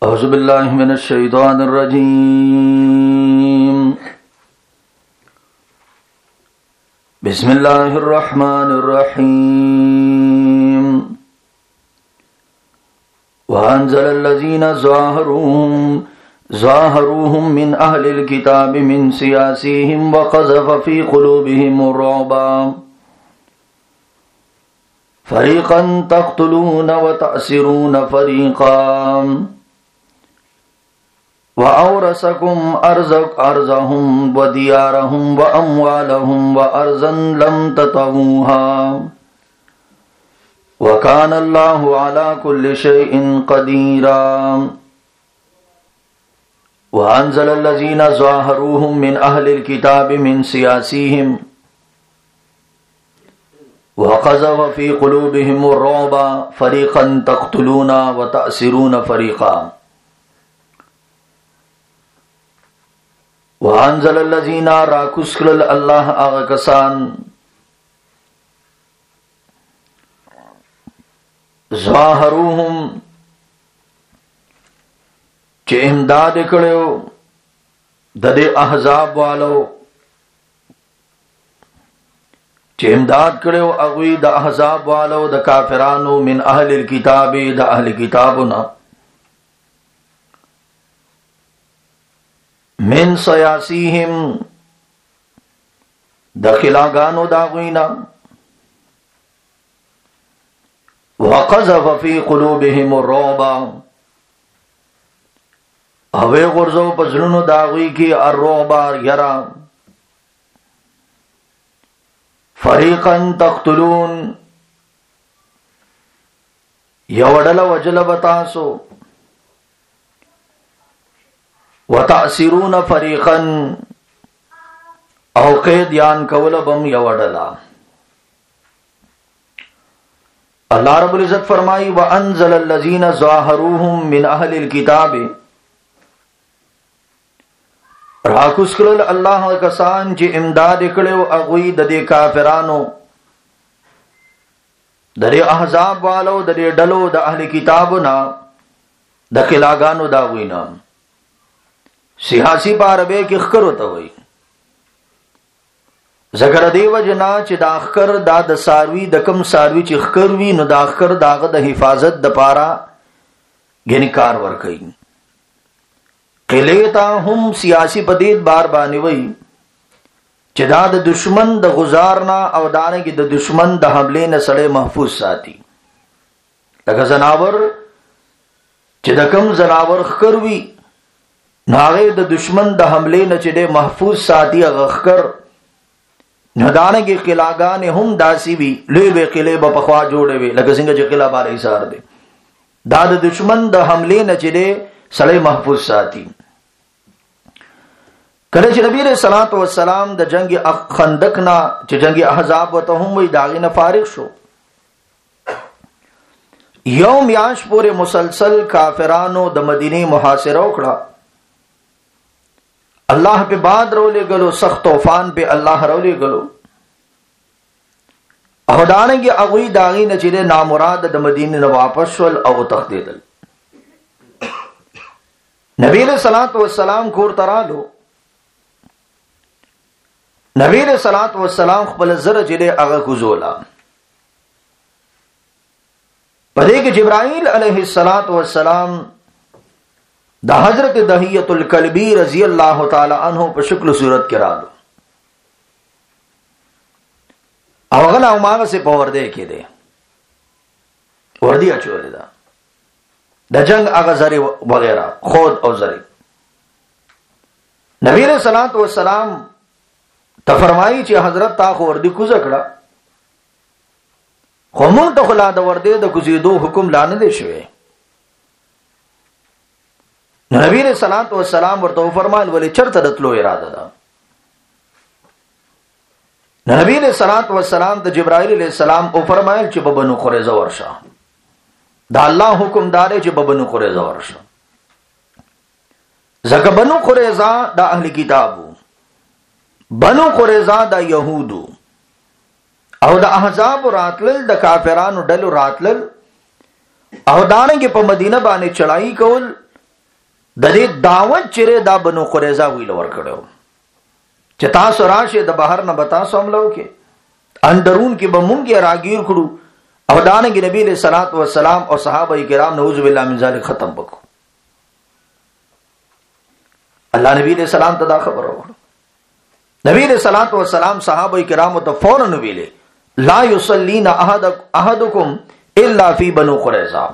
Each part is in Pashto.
أعوذ بالله من الشيطان الرجيم. بسم الله الرحمن الرحيم. وأنزل الذين ظاهروهم من أهل الكتاب من سياسيهم وقذف في قلوبهم الرعب فريقا تقتلون وتأسرون فريقا وأورثكم أرضهم وديارهم وأموالهم وأرضا لم تطئوها وكان الله على كل شيء قديرا. وأنزل الذين ظاهروهم من أهل الكتاب من سياسيهم وقذف في قلوبهم الرعب فريقا تقتلون وتأسرون فريقا. وانزل الذين راكسكل الله اغکسان ظاهروهم چه امداد کړو د دې احزاب والو چې امداد کړو اغوی د احزاب والو د کافرانو من اهل الكتاب د اهل کتابنا من سیاسیهم دخلاگانو داغوینا وقذف فی قلوبهم الرعب اوے غرزو پزلونو داغوی کی الرعب یرا فریقا تقتلون یوڑل وجل بتاسو وتأسرون فريقا او قید یان کول بم یوڑلا. اللہ رب العزت فرمائی وانزل الذین ظاہروهم من اہل الكتاب راکسکل اللہ کسان چی امداد کڑیو اغوی ددے کافرانو ددے احزاب والو ددے ڈلو دا اہل کتابنا دا خلاگانو داغوینا سیاسی پاربے کی اخکر ہوتا ہوئی ذکر دیو جنا چی دا اخکر دا دا ساروی دا کم ساروی چی اخکر وی نو دا اخکر دا دا حفاظت دا پارا گنی کار ورکئی قلیتا ہم سیاسی پدید بار بانی وی چی دا دا دشمن دا غزارنا او دانے کی دا دشمن دا حملے نسلے محفوظ ساتی لکہ زناور چی دا کم زناور اخکر وی ناغے د دشمن د حملے نہ چڑے محفوظ ساتھی اغخکر ندانے کے قلعگان ہم داسی بھی لے بے قلعے بپخوا جوڑے وے لگا سنگا جو قلعہ بارے سار دے داد دشمن د حملے نہ چڑے سلے محفوظ ساتھی کله چې نبی علیہ الصلوۃ والسلام د جنگ خندق نا چې جنگ احزاب وته هم وی داغې نه فارغ شو یوم یاش پورے مسلسل کافرانو د مدینه محاصره وکړه اللہ پہ باد رو لے گلو سخت طوفان پہ اللہ رو لے گلو اہدانے کی اغوی داغی نچلے نامراد د مدینہ نہ واپس ول او تخدیدل نبی علیہ الصلوۃ والسلام کور ترالو نبی علیہ الصلوۃ والسلام خپل زر جلے اغه کوزولا پدې کې جبرائیل علیہ الصلوۃ والسلام دا حضرت دحیۃ الکلبی رضی اللہ تعالی عنہ پر شکل صورت کرا دو اوغنا اماغ سے پوردے کے دے وردی اچولے دا جنگ آغا زری وغیرہ خود او زری نبی علیہ الصلوۃ والسلام تفرمائی چی حضرت تا خو وردی کو زکڑا خمون تا خلا دا وردی دا کزیدو حکم لانے دے شوئے نبی علیہ الصلوۃ والسلام ورته فرمایل ولی چرته دتلو اراده ده نبی علیہ الصلوۃ والسلام ته جبرائیل علیہ السلام او فرمایل چې بنو قریظه ورشه دا الله حکم دار چې بنو قریظه ورشه زکه بنو قریظه دا اهل کتابو بنو قریظه دا یهودو او دا احزاب راتلل د کافرانو ډلو راتلل او دانګه په مدینه باندې چړای کول د دې دعوت چیرې دا بنو قریظه ویل ورکړو چې تاسو راشه د بهر نه بتا سملو کې اندرون کې به مونږه راګیر کړو او دانګ نبی له صلوات و سلام او صحابه کرام نعوذ بالله من ذلک ختم وکړو. الله نبی له سلام ته دا خبر ورکړو. نبی له صلوات و سلام صحابه کرام ته فورا ویلې لا یصلینا احدکم الا فی بنو قریظه.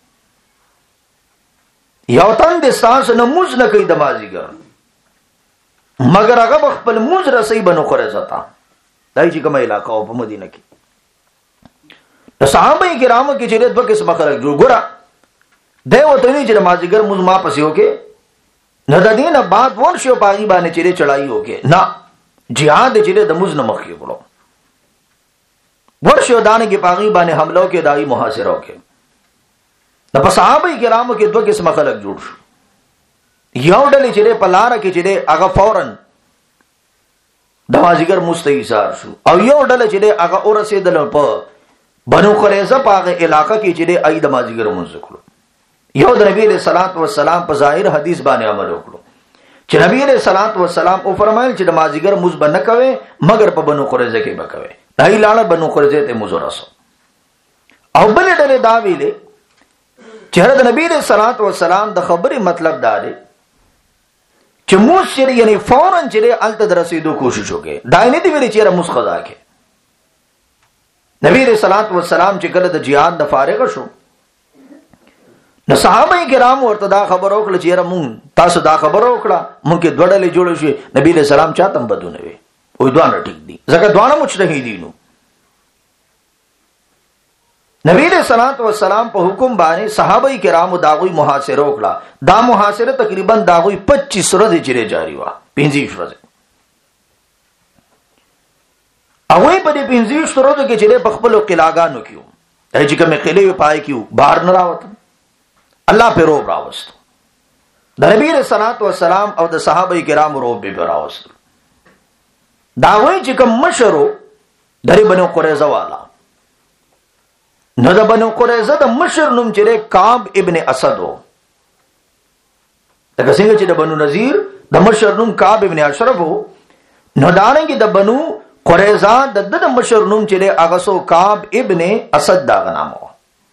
یو تن د ساس نه موز نه کوي د مازیګر مگر هغه خپل موز رسي بنو قریظه ته دای چې کومه علاقه او په مدینه کې د صحابه کرامو کې چې دوه قسمه خلک ګورا دی وته نه چې مازیګر موز ما پسې وکي نه د دینه بعد ورشو پاغي باندې چې چړای وکي نه jihad چې د موز نه مخکې کړو ورشو دانه کې پاغي باندې حمله کې دای محاصره وکي. د صحابه کرامو کې دوه قسمه خلک جوړ شو. یو ډلې چې په لار کې چې هغه فورن د مازیګر مستحصار شو او یو ډلې چې هغه ورسېدل په بنو قریظه په هغه علاقه کې چې اې د مازیګر منځ کړو. یو د نبی له صلوات و سلام په ظاهر حدیث باندې عمل وکړو چې نبی له صلوات و سلام او فرمایل چې د مازیګر مز بنه کوي مگر په بنو قریظه کې بکوي. دای لاله بنو قریظه ته مزورسو او بل ډلې دا ویلې چې د نبی له صلوات و سلام د خبرې مطلب دا دی چې موږ شری یعنی فورن چې الته درسېدو کوشش وکړي دا نه دی ویلي چې موږ خدا کې نبی له صلوات و سلام چې کله د jihad د فارغ شو نو صحابه کرام ورته دا خبر وکړه چې موږ تاسو دا خبر وکړه موږ کې دوړلې جوړ شي نبی له سلام چاته بدونه وي وې دوه ټیک دي ځکه دوه مجتهدین نو نبی له صلوات و سلام په حکم باندې صحابه کرام داغوی محاصره وکړه. دا محاصره تقریبا داغوی 25 ورځې چیرې جاری و 25 ورځې اوی په دې 25 ورځو کې چې په خپل قلاګانو کېو چې کومه قلعه پای کېو بهر نه راوته الله په روب راوست. د نبی له صلوات و سلام او د صحابه کرام روب به راوست. داوی چې کوم مشرو درې بنو قریظه والا نو د بنو قریظه د مشر نوم چې کعب ابن اسد و. لکه څنګه چې د بنو نذیر د مشر نوم کعب ابن اشرف و نو دانګي د بنو قریظه د مشر نوم چې هغه سو کعب ابن اسد دا غنامو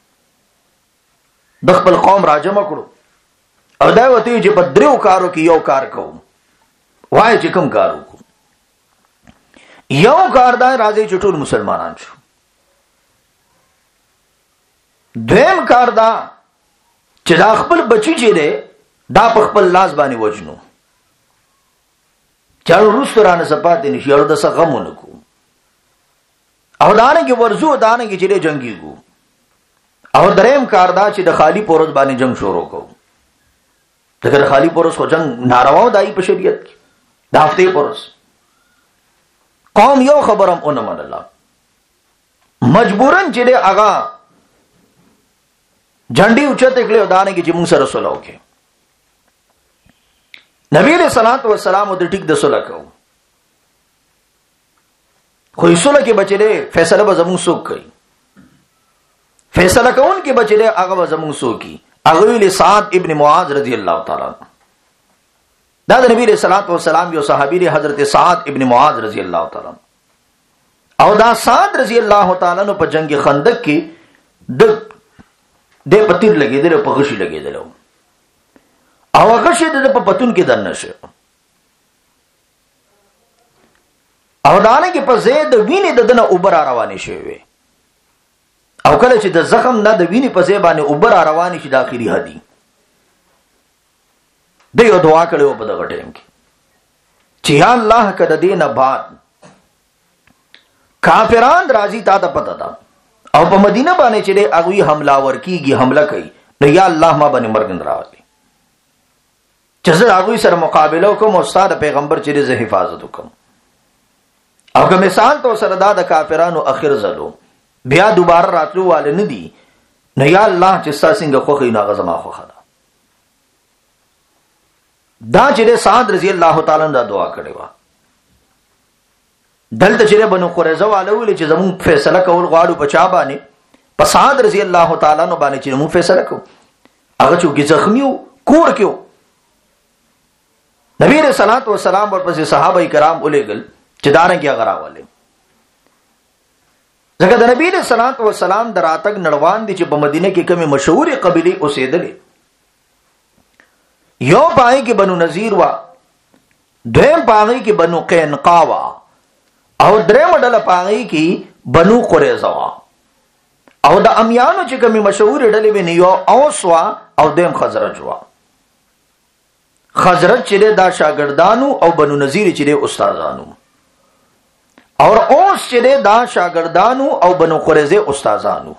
د خپل قوم راجمع کړو او دا وته چې په دریو کارو کې یو کار کوم وای چې کوم کار وکړو. یو کار دا راځي چې ټول مسلمانان شو. دویم کار دا چې دا خپل بچی چې دی دا په خپل لاس باندې وجنو چارو روسترانه سپاتې نشي او د څه غمونه کو او دانګي ورزو دانګي چې جنگي کو. او دریم کار دا چې د خالی پورز باندې جنگ شروع کو. دغه خالی پورز خو جنگ ناروا دای په شریعت کې د هفته پورز قوم یو خبرم اونم الله مجبورن چې هغه جھنڈی اوچته کړي دانه کې چې موږ سره صلح وکړي. نبی له صلوات و سلام د ټیک د صلح کو خو صلح کې بچره فیصله به زموږ څوک کوي فیصله کوون کې بچره هغه به زموږ څوک کی هغه له سعد ابن معاذ رضی الله تعالی دا د نبی له صلوات و سلام یو صحابي دی حضرت سعد ابن معاذ رضی الله تعالی او دا سعد رضی الله تعالی نو په جنگ خندق کې د پتیر لګیدل په غشي لګیدل او غشي د په پتون کې دنه شو او دانه کې په زید ویني دنه اوبر روانې شوی او کله چې د زخم نه د ویني په ځای باندې اوبر روانې شي د اخیری هدي د یو دعا کړو په دغه ټیم کې چې یا الله کده دینه بعد کافران راځي تا ته پته ده او په مدینه باندې چې هغه حمله ورکیږي حمله کوي نو یا الله ما باندې مرګ راوړي چې زه هغه سره مقابله کوم او ستاسو پیغمبر چې زه حفاظت وکم او که مثال تو سره د کافرانو اخر زلو بیا دوباره راتلو والے نه دي نو یا الله چې تاسو څنګه خوخي نه غزما خوخه دا چې سعد رضی الله تعالی عنہ دعا کړې و دلته چې بنو قریظه والو ولې چې زمون فیصله کول غواړو په چا باندې په سعد رضی الله تعالی عنہ باندې چې موږ فیصله کوو هغه چې زخمیو کور کېو نبی علیہ الصلوۃ والسلام ورپسې صحابه کرام ولېګل چې دارنګ هغه راولې. ځکه د نبی علیہ الصلوۃ والسلام دراتګ نړوان دي چې په مدینه کې کومه مشهوري قبيله اوسېدلې. یو پای کې بنو نذیر وا، دویم پای کې بنو قینقاع وا، او دریم ډله پای کې بنو قریظه وا. او د امیانو چې کومه مشهوري ډلې ونی یو اوس وا او دویم خزرج وا. خزرج چې دا شاګردانو او بنو نذیر چې استادانو، اور اوس چې دا شاګردانو او بنو قریظه استادانو.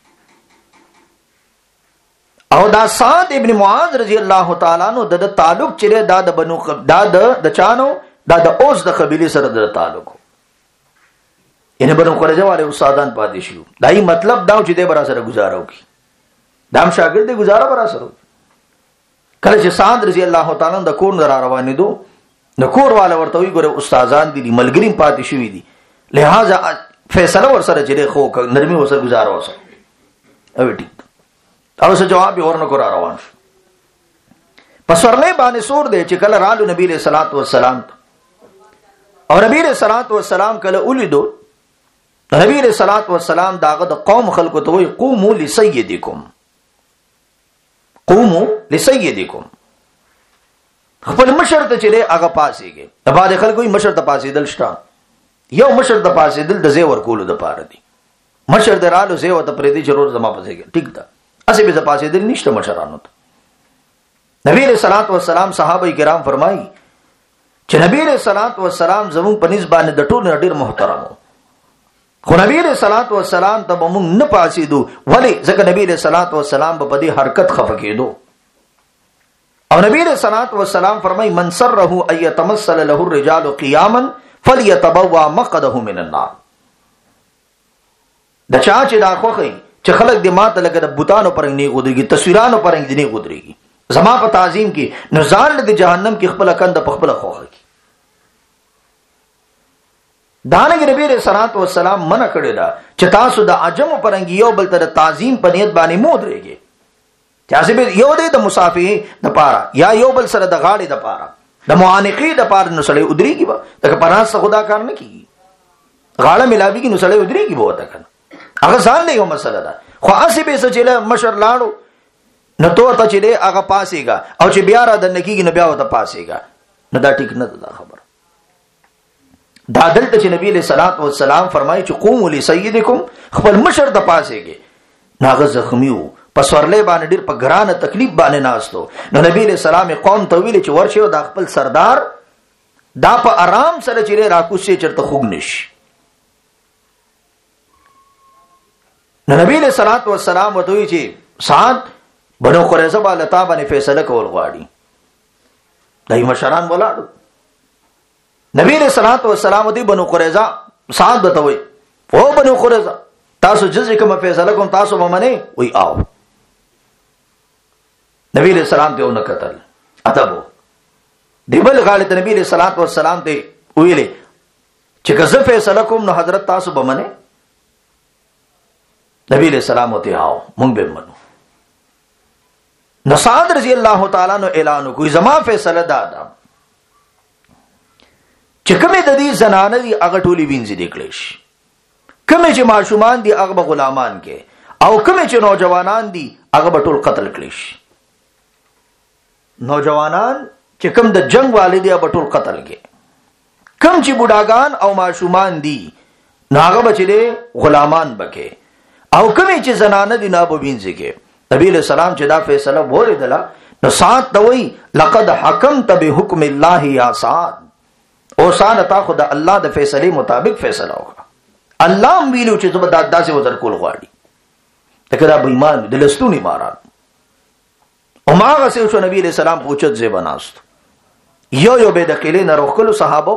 او دا سعد ابن معاذ رضی الله تعالی عنہ د تعلق چې دا د بنو دا د چانو دا د اوس د قبيله سره د تعلق، یعنی بنو قریظه والے استادان پاتې شو. دای مطلب دا چې دې برا سره گزارو کی دام شاګرد گزاره برا سره. کله چې سعد رضی الله تعالی عنہ د کور نه روانې دو، د کور والا ورته وی ګوره استادان دي ملګریم پاتې شوی دي، لہذا فیصله ور سره چې خو نرمي وسه گزاره وسه. او ټیک او څه جواب ورنه کور روان شو. پس ورلې باندې سور دی چې کله رالو نبی علیہ الصلوۃ والسلام او نبی علیہ الصلوۃ والسلام کله ولیدو، نبی علیہ الصلوۃ والسلام داغه د قوم خلکو ته وی قوموا لسیدکم، قوموا لسیدکم. خپل مشر ته چلے هغه پاسيږي. د باندې خلکو یې مشر ته پاسېدل شته. یو مشر ته پاسېدل د زی ورکول د پاره دي. مشر درالو زی وته پرې دي چې روز زما پسېږي. ټیک ده. اسی به پاسېدل نشته مشرانو ته. نبی علیہ الصلوۃ والسلام صحابه کرام فرمایي چې نبی علیہ الصلوۃ والسلام زمون په نسبت د ټول ډیر محترم. خو نبی علیہ الصلوۃ والسلام ته موږ نه پاسېدو. ولی؟ ځکه نبی علیہ الصلوۃ والسلام په دې حرکت خفه کېدو. او نبی علیہ الصلوۃ والسلام فرمای من سره ان يتمثل له الرجال قياما فليتبوأ مقعده من النار. د چا چې دا خوخی چې خلک د ماته لګه د بوتانو پرنګ نه غودريږي، تصویرانو پرنګ نه غودريږي، زما په تعظیم کې نو ځان د جهنم کې خپل کند په خپل خوخه کی. دانګ نبی علیہ الصلوۃ والسلام منع کړی دا چې تاسو د عجم پرنګ یو بل تر تعظیم په نیت باندې مو درېږي. چاسه به یو دې د مسافه د پاره یا یو بل سره د غاړې د پاره د معانقې د پاره نو سړی ودرېږي. به د پراس خدا کار نه کیږي، غاړه ملاوي کې نو سړی ودرېږي. به وته کنه هغه ځان له یو مسله ده. خو اسی به سچله مشر لاړو نو تو ته چې هغه پاسېګا او چې بیا را د نکیږي نو بیا وته پاسېګا، نو دا ټیک نه ده خبر. دا دلته چې نبی له صلوات و سلام فرمایي چې قوموا لسیدکم، خپل مشر د پاسېږي. ناغه زخمیو پس ورلې باندې ډیر په ګرانه تکلیف باندې ناستو. نو نبی له سلام قوم ته ویل چې ورشه د خپل سردار دا په آرام سره چې راکوسي چرته خوګ نشي. نو نبی له صلوات و سلام وته وی چې سعد بنو قریظه باندې تا باندې فیصله کول غواړي. دای مشران ولاړو. نبی له صلوات و سلام دی بنو قریظه سعد بتوي او بنو قریظه تاسو جزء کوم فیصله کوم تاسو ممنه وی آو. نبی علیہ السلام ته ونه قتل ادبو دیبل غالط نبی علیہ الصلوۃ والسلام ته ویلې چې کزه فیصله کوم نو حضرت تاسو بمنه. نبی علیہ السلام ته آو مونږ به منو. نصاد رضی الله تعالی عنہ اعلان کوي زما فیصله دادا چې کومه د دې زنانه دي هغه ټولي وینځي دکلیش، کومه چې ماشومان دي هغه غلامان کې، او کومه چې نوجوانان دي هغه ټول قتل کلیش. نوجوانان چې کوم د جنگ والدي هغه ټول قتل کې، کوم چې بوډاګان او ماشومان دي ناغه بچي غلامان بکې، او کومه چې زنانه دي نه به وینځي کې. نبی علیہ السلام چې دا فیصله وریدله نو سعد توي لقد حكمت بحكم الله يا سعد، او سعد تا خو د الله د فیصله مطابق فیصله وکړه. الله ویلو چې زما داسې وزر کول غواړي تکرا به ایمان د لستونی مارا. او ما غسه شو نبی علیہ السلام پوښتنه ځای بناست یو به د کله نه روخلو صحابه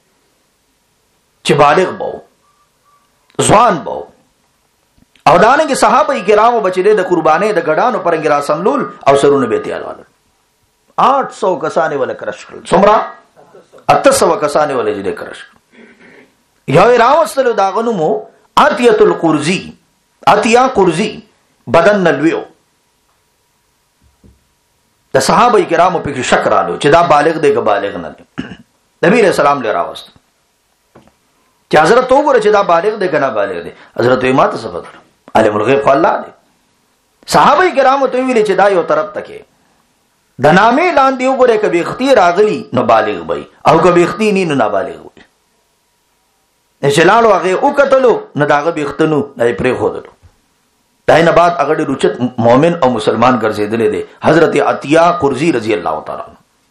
چې بالغ بو ځوان بو او دانه کې صحابه کرامو بچلې د قربانې د غډانو پرنګ را سملول او سرونه به تیال والل 800 کسانه ول کرش کړل. څومره 800 کسانه ول دې کرش. یو راوستلو داغنو مو اتیه القرزی، اتیا قرزی بدن نلویو د صحابه کرامو په شک رالو چې دا بالغ دی که بالغ نه دی. نبی رسول الله لري راوست چې حضرت وګوره چې دا بالغ دی که نه بالغ دی. حضرت ما ته څه پته، عالم الغیب خو الله دی. صحابه کرامو ته ویل چې دا یو طرف تکي د نامې لاندې وګوره کبي اختی راغلی نو بالغ وي او کبي اختی نه نو نابالغ وي. نشلالو هغه او کتلو نو داغه بیختنو نه پرې خودلو. داینه بعد هغه ډېر اوچت مؤمن او مسلمان ګرځیدل دي. حضرت عطیه قرزی رضی الله تعالی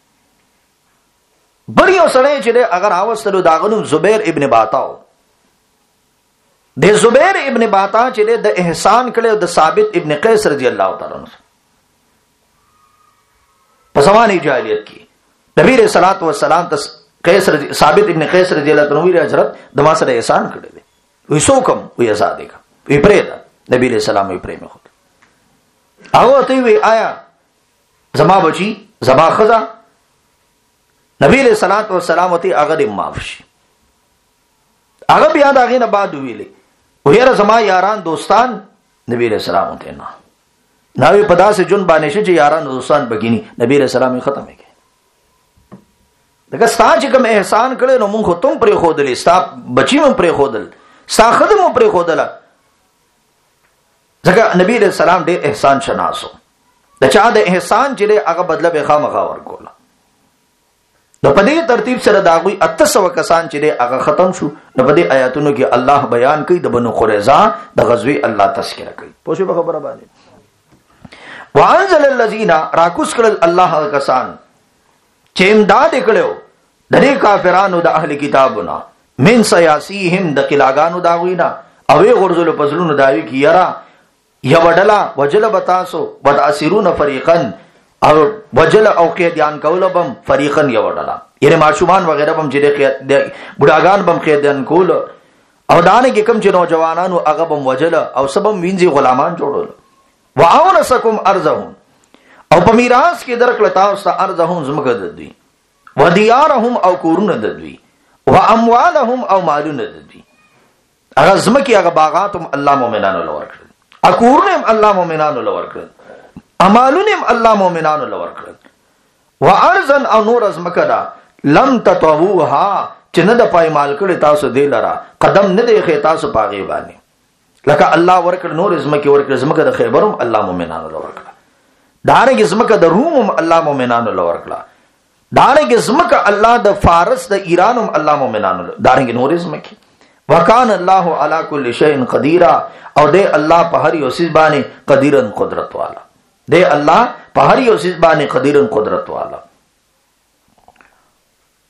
بری او سړی چې اگر اوستلو داغنو زبیر ابن باطا د زبیر ابن باطا چې د احسان کړي د ثابت ابن قیس رضی الله تعالی عنہ په زمانه جاهلیت کې نبی رسول الله والسلام ته ثابت ابن قیس رضی الله تعالی عنہ حضرت د ما سره احسان کړي دي وې سوکم وې آزاد کا وې پرېدا نبی علیہ السلام وی پرې مخ هغه ته وی آیا زما بچی زما خزا نبی علیہ الصلوۃ والسلام ته هغه د معاف شي. هغه بیا دا غینه بعد ویلې ویره زما یاران دوستان نبی علیہ السلام ته نه ناوی پدا سے جون باندې چې یاران دوستان بګینی نبی علیہ السلام یې ختمه کړ. دغه ستا چې کوم احسان کړي نو مونږ تم پرې خودلې ستا بچی مون پرې خودل ستا خدمت مون پرې خودل. ځکه نبی علیہ السلام ډېر احسان شناسو د چا د احسان چې هغه بدله به خامخا ورکوله. نو په دې ترتیب سره دا غوي 800 کسان چې هغه ختم شو. نو په دې آیاتونو کې الله بیان کوي د بنو قریظه د غزوه الله تذکرہ کوي. پوه شو خبره باندې وانزل الذين راکوس کړل الله کسان چې امداد کړو د دې کافرانو د اهل کتابونو من سیاسیهم د قلاګانو دا غوینا او غرزل پزلونو داوی کی یرا یا وډلا وجل بتاسو وتاثرون فريقا او وجل او قیدیان کولبم فريقا یا وډلا یعنی ماشومان وغیرہ بم چې بډاګان بم قیدیان کول او دانه کې کم چې نوجوانانو هغه بم وجل او سبم وینځي غلامان جوړول. واورثکم ارضهم او په میراث کې درکړه تاسو ته ارضهم زمکه ددوی ودیارهم او کورونه ددوی واموالهم او مالونه ددوی. هغه زمکه هغه باغاتم الله مؤمنانو لور کړل اکورنم الله مؤمنانو لور کړل امالونم الله مؤمنانو لور کړل. وارزن او نور ازمکدا لم تطوها چې نه د پایمال کړي تاسو دی لرا قدم نه دی خې تاسو پاغي باندې لکه الله ورکړ نور ازمکه ورکړ زمکه د خیبرم الله مؤمنانو لور کړل. دارنګه زمکه د رومم الله مؤمنانو لور کړل. دارنګه زمکه الله د فارس د ایرانم الله مؤمنانو دارنګه نور ازمکه وکان الله علی کل شیء قدیر او دے اللہ په هر یو شی باندې قدیرن قدرت والا. دے اللہ په هر یو شی باندې قدیرن قدرت والا.